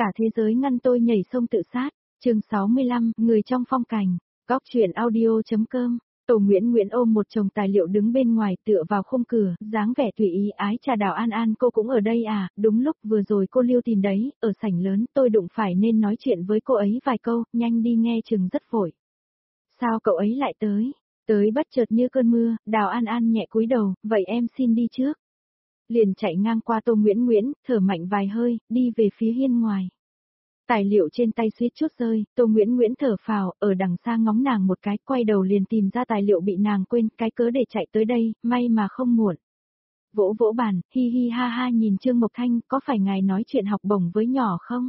Cả thế giới ngăn tôi nhảy sông tự sát. Chương 65, người trong phong cảnh. Góc truyện audio.com. Tô Nguyễn Nguyễn ôm một chồng tài liệu đứng bên ngoài tựa vào khung cửa, dáng vẻ tùy ý ái chà. Đào An An, cô cũng ở đây à? Đúng lúc vừa rồi cô Lưu tìm đấy, ở sảnh lớn, tôi đụng phải nên nói chuyện với cô ấy vài câu, nhanh đi nghe chừng rất vội. Sao cậu ấy lại tới? Tới bất chợt như cơn mưa. Đào An An nhẹ cúi đầu, vậy em xin đi trước. Liền chạy ngang qua Tô Nguyễn Nguyễn, thở mạnh vài hơi, đi về phía hiên ngoài. Tài liệu trên tay suýt chút rơi, Tô Nguyễn Nguyễn thở phào, ở đằng xa ngóng nàng một cái, quay đầu liền tìm ra tài liệu bị nàng quên, cái cớ để chạy tới đây, may mà không muộn. Vỗ vỗ bàn, hi hi ha ha nhìn Trương Mộc Thanh, có phải ngài nói chuyện học bổng với nhỏ không?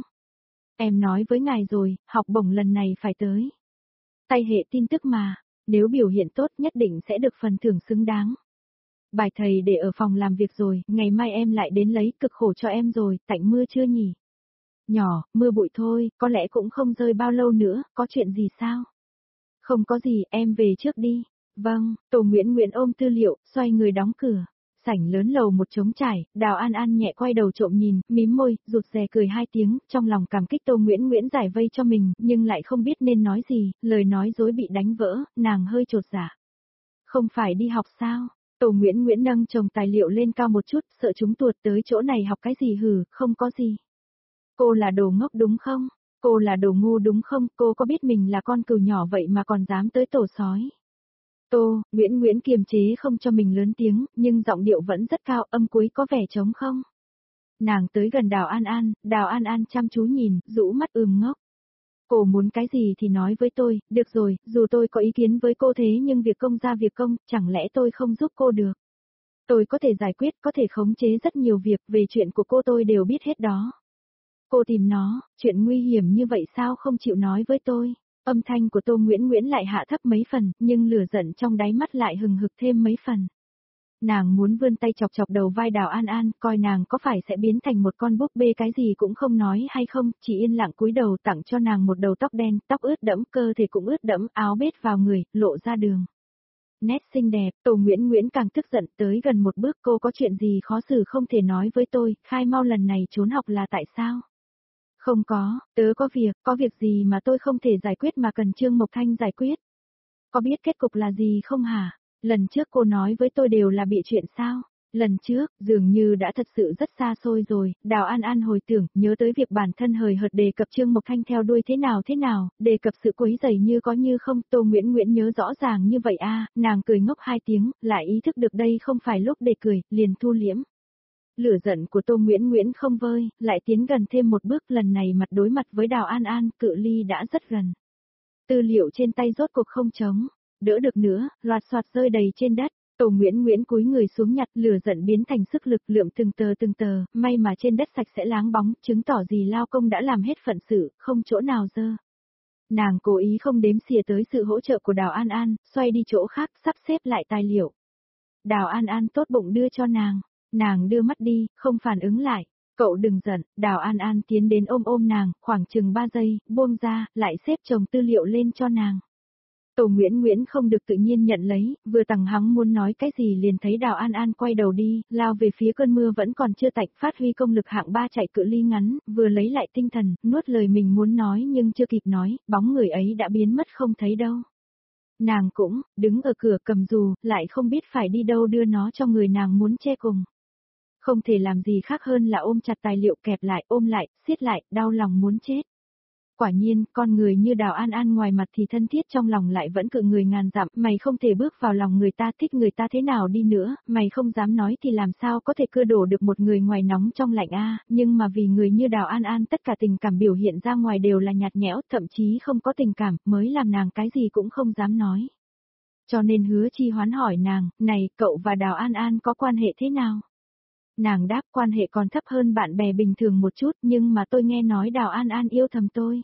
Em nói với ngài rồi, học bổng lần này phải tới. Tay hệ tin tức mà, nếu biểu hiện tốt nhất định sẽ được phần thưởng xứng đáng. Bài thầy để ở phòng làm việc rồi, ngày mai em lại đến lấy, cực khổ cho em rồi, tạnh mưa chưa nhỉ? Nhỏ, mưa bụi thôi, có lẽ cũng không rơi bao lâu nữa, có chuyện gì sao? Không có gì, em về trước đi. Vâng, Tô Nguyễn Nguyễn ôm tư liệu, xoay người đóng cửa. Sảnh lớn lầu một trống trải, Đào An An nhẹ quay đầu trộm nhìn, mím môi, rụt rè cười hai tiếng, trong lòng cảm kích Tô Nguyễn Nguyễn giải vây cho mình, nhưng lại không biết nên nói gì, lời nói dối bị đánh vỡ, nàng hơi chột dạ. Không phải đi học sao? Tô Nguyễn Nguyễn nâng chồng tài liệu lên cao một chút, sợ chúng tuột tới chỗ này học cái gì hử, không có gì. Cô là đồ ngốc đúng không? Cô là đồ ngu đúng không? Cô có biết mình là con cừu nhỏ vậy mà còn dám tới tổ sói? Tô, Nguyễn Nguyễn kiềm chế không cho mình lớn tiếng, nhưng giọng điệu vẫn rất cao, âm cuối có vẻ trống không? Nàng tới gần Đào An An chăm chú nhìn, rũ mắt ngốc. Cô muốn cái gì thì nói với tôi, được rồi, dù tôi có ý kiến với cô thế nhưng việc công ra việc công, chẳng lẽ tôi không giúp cô được? Tôi có thể giải quyết, có thể khống chế rất nhiều việc, về chuyện của cô tôi đều biết hết đó. Cô tìm nó, chuyện nguy hiểm như vậy sao không chịu nói với tôi? Âm thanh của Tô Nguyễn Nguyễn lại hạ thấp mấy phần, nhưng lửa giận trong đáy mắt lại hừng hực thêm mấy phần. Nàng muốn vươn tay chọc chọc đầu vai Đào An An, coi nàng có phải sẽ biến thành một con búp bê cái gì cũng không nói hay không, chỉ yên lặng cúi đầu tặng cho nàng một đầu tóc đen, tóc ướt đẫm, cơ thể cũng ướt đẫm, áo bết vào người, lộ ra đường. Nét xinh đẹp, Tô Nguyễn Nguyễn càng tức giận, tới gần một bước. Cô có chuyện gì khó xử không thể nói với tôi, khai mau lần này trốn học là tại sao? Không có, tớ có việc gì mà tôi không thể giải quyết mà cần Trương Mộc Thanh giải quyết? Có biết kết cục là gì không hả? Lần trước cô nói với tôi đều là bị chuyện sao? Lần trước, dường như đã thật sự rất xa xôi rồi. Đào An An hồi tưởng, nhớ tới việc bản thân hời hợt đề cập Trương Mộc Thanh theo đuôi thế nào, đề cập sự quấy rầy như có như không. Tô Nguyễn Nguyễn nhớ rõ ràng như vậy à, nàng cười ngốc hai tiếng, lại ý thức được đây không phải lúc để cười, liền thu liễm. Lửa giận của Tô Nguyễn Nguyễn không vơi, lại tiến gần thêm một bước, lần này mặt đối mặt với Đào An An, cự ly đã rất gần. Tư liệu trên tay rốt cuộc không chống đỡ được nữa, loạt soạt rơi đầy trên đất. Tô Nguyễn Nguyễn cúi người xuống nhặt, lửa giận biến thành sức lực lượm từng tờ, may mà trên đất sạch sẽ láng bóng, chứng tỏ gì lao công đã làm hết phận sự, không chỗ nào dơ. Nàng cố ý không đếm xỉa tới sự hỗ trợ của Đào An An, xoay đi chỗ khác, sắp xếp lại tài liệu. Đào An An tốt bụng đưa cho nàng đưa mắt đi, không phản ứng lại. Cậu đừng giận, Đào An An tiến đến ôm nàng, khoảng chừng 3 giây, buông ra, lại xếp chồng tư liệu lên cho nàng. Tô Nguyễn Nguyễn không được tự nhiên nhận lấy, vừa tằng hắng muốn nói cái gì liền thấy Đào An An quay đầu đi, lao về phía cơn mưa vẫn còn chưa tạnh, phát huy công lực hạng 3 chạy cự ly ngắn, vừa lấy lại tinh thần, nuốt lời mình muốn nói nhưng chưa kịp nói, bóng người ấy đã biến mất không thấy đâu. Nàng cũng, đứng ở cửa cầm dù, lại không biết phải đi đâu đưa nó cho người nàng muốn che cùng. Không thể làm gì khác hơn là ôm chặt tài liệu, kẹp lại, ôm lại, siết lại, đau lòng muốn chết. Quả nhiên, con người như Đào An An ngoài mặt thì thân thiết, trong lòng lại vẫn cự người ngàn dặm, mày không thể bước vào lòng người ta, thích người ta thế nào đi nữa, mày không dám nói thì làm sao có thể cưa đổ được một người ngoài nóng trong lạnh a, nhưng mà vì người như Đào An An tất cả tình cảm biểu hiện ra ngoài đều là nhạt nhẽo, thậm chí không có tình cảm, mới làm nàng cái gì cũng không dám nói. Cho nên Hứa Chi Hoán hỏi nàng, này, cậu và Đào An An có quan hệ thế nào? Nàng đáp, quan hệ còn thấp hơn bạn bè bình thường một chút, nhưng mà tôi nghe nói Đào An An yêu thầm tôi.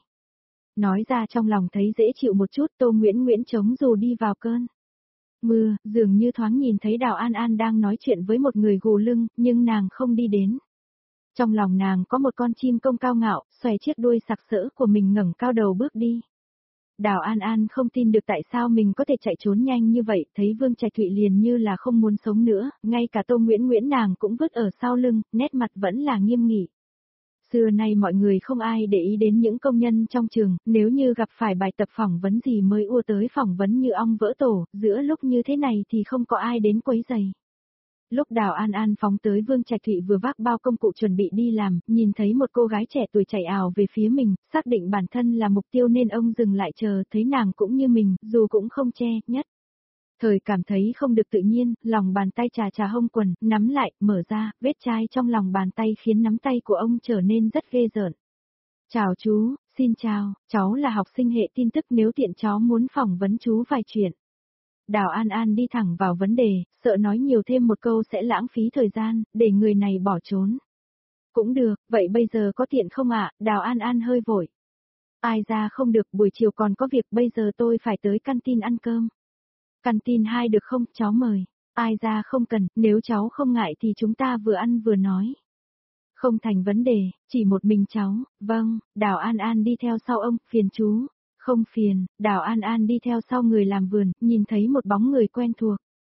Nói ra trong lòng thấy dễ chịu một chút. Tô Nguyễn Nguyễn chống dù đi vào cơn mưa, dường như thoáng nhìn thấy Đào An An đang nói chuyện với một người gù lưng, nhưng nàng không đi đến. Trong lòng nàng có một con chim công cao ngạo, xòe chiếc đuôi sặc sỡ của mình ngẩng cao đầu bước đi. Đào An An không tin được tại sao mình có thể chạy trốn nhanh như vậy, thấy Vương Trạch Thụy liền như là không muốn sống nữa, ngay cả Tô Nguyễn Nguyễn nàng cũng vứt ở sau lưng, nét mặt vẫn là nghiêm nghị. Xưa nay mọi người không ai để ý đến những công nhân trong trường, nếu như gặp phải bài tập phỏng vấn gì mới ùa tới phỏng vấn như ong vỡ tổ, giữa lúc như thế này thì không có ai đến quấy rầy. Lúc Đào An An phóng tới Vương Trạch Thụy vừa vác bao công cụ chuẩn bị đi làm, nhìn thấy một cô gái trẻ tuổi chạy ào về phía mình, xác định bản thân là mục tiêu nên ông dừng lại chờ, thấy nàng cũng như mình, dù cũng không che, nhất. Thời cảm thấy không được tự nhiên, lòng bàn tay chà hông quần, nắm lại, mở ra, vết chai trong lòng bàn tay khiến nắm tay của ông trở nên rất ghê rợn. Chào chú, xin chào, cháu là học sinh hệ tin tức nếu tiện cháu muốn phỏng vấn chú vài chuyện. Đào An An đi thẳng vào vấn đề, sợ nói nhiều thêm một câu sẽ lãng phí thời gian, để người này bỏ trốn. Cũng được, vậy bây giờ có tiện không ạ? Đào An An hơi vội. Ai ra không được, buổi chiều còn có việc, bây giờ tôi phải tới canteen ăn cơm. Canteen 2 được không, cháu mời. Ai ra không cần, nếu cháu không ngại thì chúng ta vừa ăn vừa nói. Không thành vấn đề, chỉ một mình cháu, vâng, Đào An An đi theo sau ông, phiền chú. Không phiền, Đào An An đi theo sau người làm vườn, nhìn thấy một bóng người quen thuộc.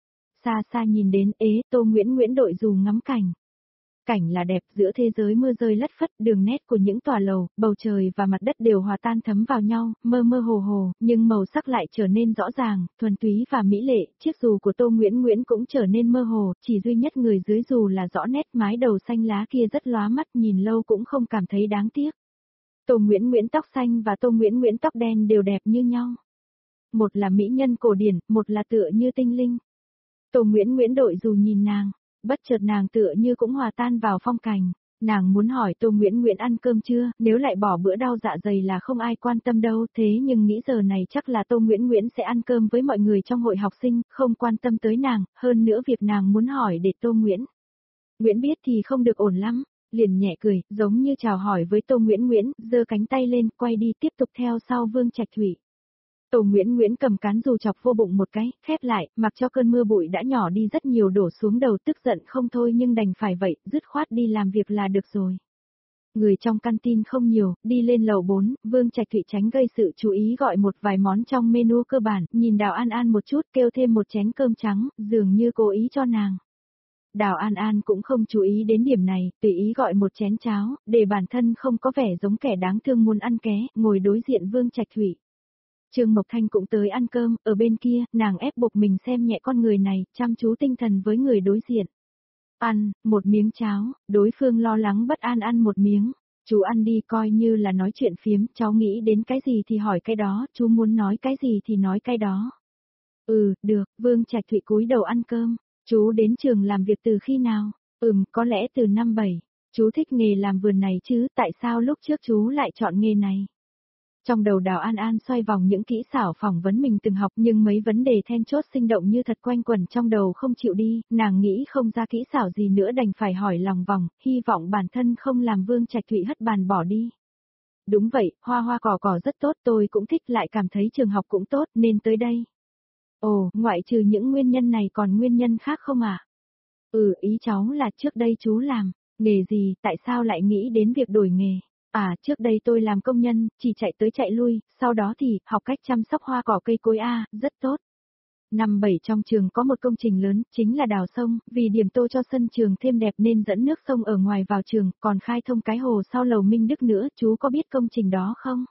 Xa xa nhìn đến, Tô Nguyễn đội dù ngắm cảnh. Cảnh là đẹp, giữa thế giới mưa rơi lất phất, đường nét của những tòa lầu, bầu trời và mặt đất đều hòa tan thấm vào nhau, mơ mơ hồ hồ, nhưng màu sắc lại trở nên rõ ràng, thuần túy và mỹ lệ, chiếc dù của Tô Nguyễn cũng trở nên mơ hồ, chỉ duy nhất người dưới dù là rõ nét, mái đầu xanh lá kia rất lóa mắt, nhìn lâu cũng không cảm thấy đáng tiếc. Tô Nguyễn tóc xanh và Tô Nguyễn tóc đen đều đẹp như nhau. Một là mỹ nhân cổ điển, một là tựa như tinh linh. Tô Nguyễn đội dù nhìn nàng, bất chợt nàng tựa như cũng hòa tan vào phong cảnh. Nàng muốn hỏi Tô Nguyễn ăn cơm chưa, nếu lại bỏ bữa đau dạ dày là không ai quan tâm đâu, thế nhưng nghĩ giờ này chắc là Tô Nguyễn sẽ ăn cơm với mọi người trong hội học sinh, không quan tâm tới nàng, hơn nữa việc nàng muốn hỏi để Tô Nguyễn biết thì không được ổn lắm. Liền nhẹ cười, giống như chào hỏi với Tô Nguyễn, giơ cánh tay lên, quay đi tiếp tục theo sau Vương Trạch Thụy. Tô Nguyễn cầm cán dù chọc vô bụng một cái, khép lại, mặc cho cơn mưa bụi đã nhỏ đi rất nhiều đổ xuống đầu, tức giận không thôi nhưng đành phải vậy, dứt khoát đi làm việc là được rồi. Người trong canteen không nhiều, đi lên lầu 4, Vương Trạch Thụy tránh gây sự chú ý gọi một vài món trong menu cơ bản, nhìn Đào An An một chút kêu thêm một chén cơm trắng, dường như cố ý cho nàng. Đào An An cũng không chú ý đến điểm này, tùy ý gọi một chén cháo, để bản thân không có vẻ giống kẻ đáng thương muốn ăn ké, ngồi đối diện Vương Trạch Thụy. Trương Mộc Thanh cũng tới ăn cơm, ở bên kia, nàng ép buộc mình xem nhẹ con người này, chăm chú tinh thần với người đối diện. Ăn, một miếng cháo, đối phương lo lắng bất an ăn một miếng. Chú ăn đi coi như là nói chuyện phiếm, cháu nghĩ đến cái gì thì hỏi cái đó, chú muốn nói cái gì thì nói cái đó. Được, Vương Trạch Thụy cúi đầu ăn cơm. Chú đến trường làm việc từ khi nào? Có lẽ từ năm 7. Chú thích nghề làm vườn này chứ, tại sao lúc trước chú lại chọn nghề này? Trong đầu Đào An An xoay vòng những kỹ xảo phỏng vấn mình từng học nhưng mấy vấn đề then chốt sinh động như thật quanh quẩn trong đầu không chịu đi, nàng nghĩ không ra kỹ xảo gì nữa đành phải hỏi lòng vòng, hy vọng bản thân không làm Vương Trạch Thụy hất bàn bỏ đi. Đúng vậy, hoa cỏ rất tốt, tôi cũng thích, lại cảm thấy trường học cũng tốt nên tới đây. Ồ, ngoại trừ những nguyên nhân này còn nguyên nhân khác không ạ? Ý cháu là trước đây chú làm nghề gì, tại sao lại nghĩ đến việc đổi nghề? Trước đây tôi làm công nhân, chỉ chạy tới chạy lui, sau đó thì học cách chăm sóc hoa cỏ cây cối rất tốt. Năm 7 trong trường có một công trình lớn, chính là đào sông, vì điểm tô cho sân trường thêm đẹp nên dẫn nước sông ở ngoài vào trường, còn khai thông cái hồ sau lầu Minh Đức nữa, chú có biết công trình đó không?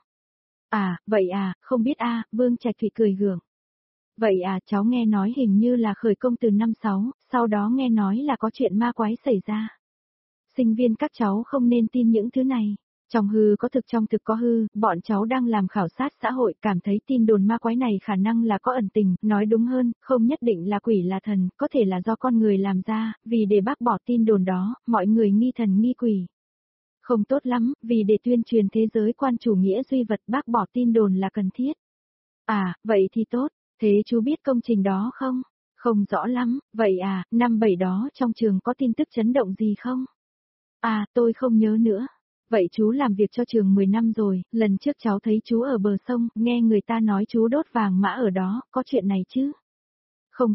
Vậy không biết Vương Trạch Thụy cười gượng. Vậy cháu nghe nói hình như là khởi công từ năm 6, sau đó nghe nói là có chuyện ma quái xảy ra. Sinh viên các cháu không nên tin những thứ này. Trong hư có thực, trong thực có hư, bọn cháu đang làm khảo sát xã hội, cảm thấy tin đồn ma quái này khả năng là có ẩn tình, nói đúng hơn, không nhất định là quỷ là thần, có thể là do con người làm ra, vì để bác bỏ tin đồn đó, mọi người nghi thần nghi quỷ. Không tốt lắm, vì để tuyên truyền thế giới quan chủ nghĩa duy vật bác bỏ tin đồn là cần thiết. Vậy thì tốt, thế chú biết công trình đó không? Không rõ lắm, vậy năm 7 đó trong trường có tin tức chấn động gì không? Tôi không nhớ nữa. Vậy chú làm việc cho trường 10 năm rồi, lần trước cháu thấy chú ở bờ sông, nghe người ta nói chú đốt vàng mã ở đó, có chuyện này chứ? Không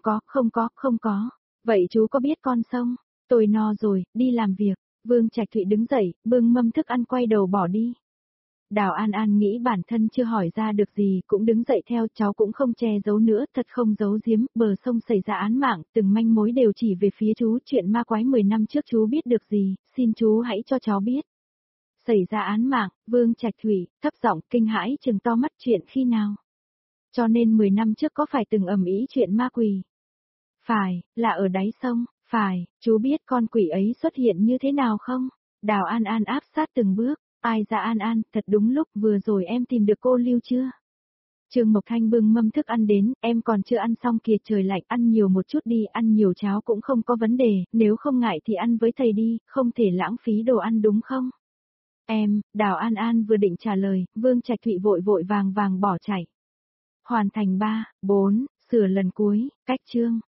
có. Vậy chú có biết con sông? Tôi no rồi, đi làm việc. Vương Trạch Thụy đứng dậy, bưng mâm thức ăn quay đầu bỏ đi. Đào An An nghĩ bản thân chưa hỏi ra được gì, cũng đứng dậy theo, cháu cũng không che giấu nữa, thật không giấu giếm, bờ sông xảy ra án mạng, từng manh mối đều chỉ về phía chú, chuyện ma quái 10 năm trước chú biết được gì, xin chú hãy cho cháu biết. Xảy ra án mạng, Vương Trạch Thủy, thấp giọng kinh hãi trừng to mắt chuyện khi nào. Cho nên 10 năm trước có phải từng ầm ĩ chuyện ma quỷ? Phải, là ở đáy sông, phải, chú biết con quỷ ấy xuất hiện như thế nào không? Đào An An áp sát từng bước, ai ra An An, thật đúng lúc vừa rồi em tìm được cô Lưu chưa? Trương Mộc Thanh bưng mâm thức ăn đến, em còn chưa ăn xong kìa, trời lạnh, ăn nhiều một chút đi, ăn nhiều cháo cũng không có vấn đề, nếu không ngại thì ăn với thầy đi, không thể lãng phí đồ ăn đúng không? Em, Đào An An vừa định trả lời, Vương Trạch Thụy vội vội vàng vàng bỏ chạy. Hoàn thành 3, 4, sửa lần cuối, cách chương.